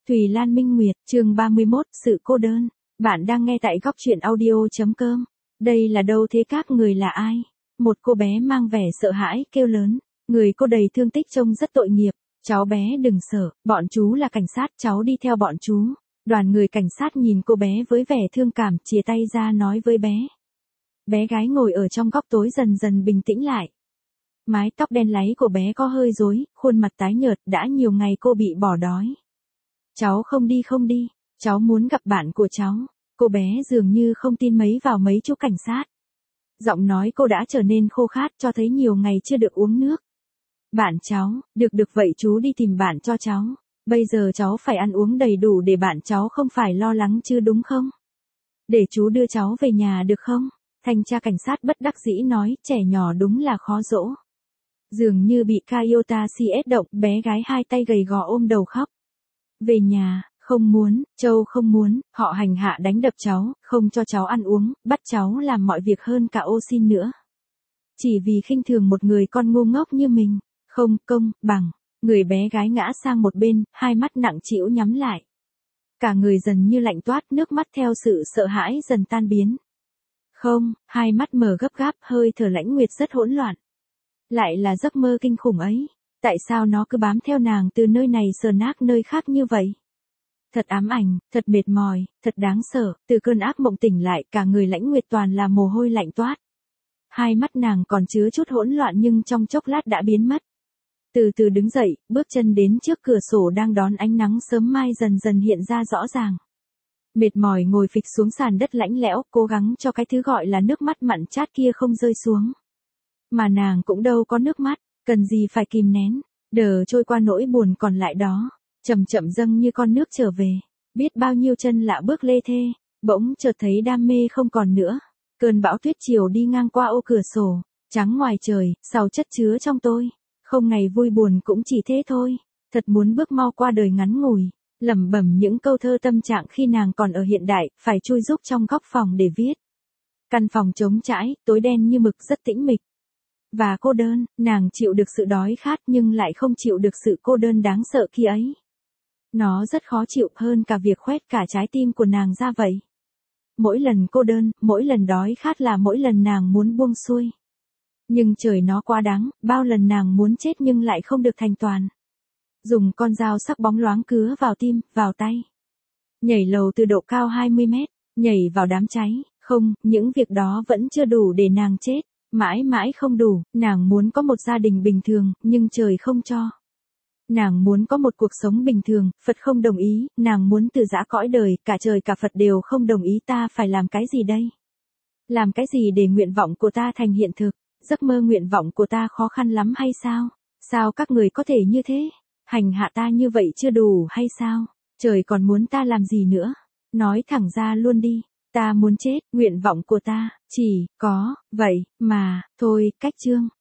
Thùy Lan Minh Nguyệt, chương 31, sự cô đơn. Bạn đang nghe tại góc truyện audio.com. Đây là đâu thế, các người là ai? Một cô bé mang vẻ sợ hãi kêu lớn. Người cô đầy thương tích trông rất tội nghiệp. Cháu bé đừng sợ, bọn chú là cảnh sát, cháu đi theo bọn chú. Đoàn người cảnh sát nhìn cô bé với vẻ thương cảm, chìa tay ra nói với bé. Bé gái ngồi ở trong góc tối dần dần bình tĩnh lại. Mái tóc đen láy của bé có hơi rối, khuôn mặt tái nhợt, đã nhiều ngày cô bị bỏ đói. Cháu không đi, cháu muốn gặp bạn của cháu. Cô bé dường như không tin mấy vào mấy chú cảnh sát. Giọng nói cô đã trở nên khô khát, cho thấy nhiều ngày chưa được uống nước. Bạn cháu, được vậy chú đi tìm bạn cho cháu. Bây giờ cháu phải ăn uống đầy đủ để bạn cháu không phải lo lắng chứ đúng không? Để chú đưa cháu về nhà được không? Thanh tra cảnh sát bất đắc dĩ nói, trẻ nhỏ đúng là khó dỗ. Dường như bị Kaiota CS động, bé gái hai tay gầy gò ôm đầu khóc. Về nhà, không muốn, Châu không muốn, họ hành hạ đánh đập cháu, không cho cháu ăn uống, bắt cháu làm mọi việc hơn cả ô xin nữa. Chỉ vì khinh thường một người con ngu ngốc như mình, không công bằng, người bé gái ngã sang một bên, hai mắt nặng trĩu nhắm lại. Cả người dần như lạnh toát, nước mắt theo sự sợ hãi dần tan biến. Không, hai mắt mở gấp gáp, hơi thở Lãnh Nguyệt rất hỗn loạn. Lại là giấc mơ kinh khủng ấy. Tại sao nó cứ bám theo nàng từ nơi này sờ nát nơi khác như vậy? Thật ám ảnh, thật mệt mỏi, thật đáng sợ, từ cơn ác mộng tỉnh lại cả người Lãnh Nguyệt toàn là mồ hôi lạnh toát. Hai mắt nàng còn chứa chút hỗn loạn nhưng trong chốc lát đã biến mất. Từ từ đứng dậy, bước chân đến trước cửa sổ đang đón ánh nắng sớm mai dần dần hiện ra rõ ràng. Mệt mỏi ngồi phịch xuống sàn đất lạnh lẽo, cố gắng cho cái thứ gọi là nước mắt mặn chát kia không rơi xuống. Mà nàng cũng đâu có nước mắt. Cần gì phải kìm nén, đờ trôi qua nỗi buồn còn lại đó, chậm chậm dâng như con nước trở về, biết bao nhiêu chân lạ bước lê thê, bỗng chợt thấy đam mê không còn nữa. Cơn bão tuyết chiều đi ngang qua ô cửa sổ, trắng ngoài trời, sầu chất chứa trong tôi, không ngày vui buồn cũng chỉ thế thôi, thật muốn bước mau qua đời ngắn ngủi, lẩm bẩm những câu thơ tâm trạng khi nàng còn ở hiện đại, phải chui rúc trong góc phòng để viết. Căn phòng trống trải, tối đen như mực rất tĩnh mịch. Và cô đơn, nàng chịu được sự đói khát nhưng lại không chịu được sự cô đơn đáng sợ kia ấy. Nó rất khó chịu hơn cả việc khoét cả trái tim của nàng ra vậy. Mỗi lần cô đơn, mỗi lần đói khát là mỗi lần nàng muốn buông xuôi. Nhưng trời nó quá đáng, bao lần nàng muốn chết nhưng lại không được thành toàn. Dùng con dao sắc bóng loáng cứa vào tim, vào tay. Nhảy lầu từ độ cao 20 mét, nhảy vào đám cháy, không, những việc đó vẫn chưa đủ để nàng chết. Mãi mãi không đủ, nàng muốn có một gia đình bình thường, nhưng trời không cho. Nàng muốn có một cuộc sống bình thường, Phật không đồng ý, nàng muốn từ giã cõi đời, cả trời cả Phật đều không đồng ý, ta phải làm cái gì đây? Làm cái gì để nguyện vọng của ta thành hiện thực? Giấc mơ nguyện vọng của ta khó khăn lắm hay sao? Sao các người có thể như thế? Hành hạ ta như vậy chưa đủ hay sao? Trời còn muốn ta làm gì nữa? Nói thẳng ra luôn đi. Ta muốn chết, nguyện vọng của ta, chỉ có, vậy, mà, thôi, cách chương.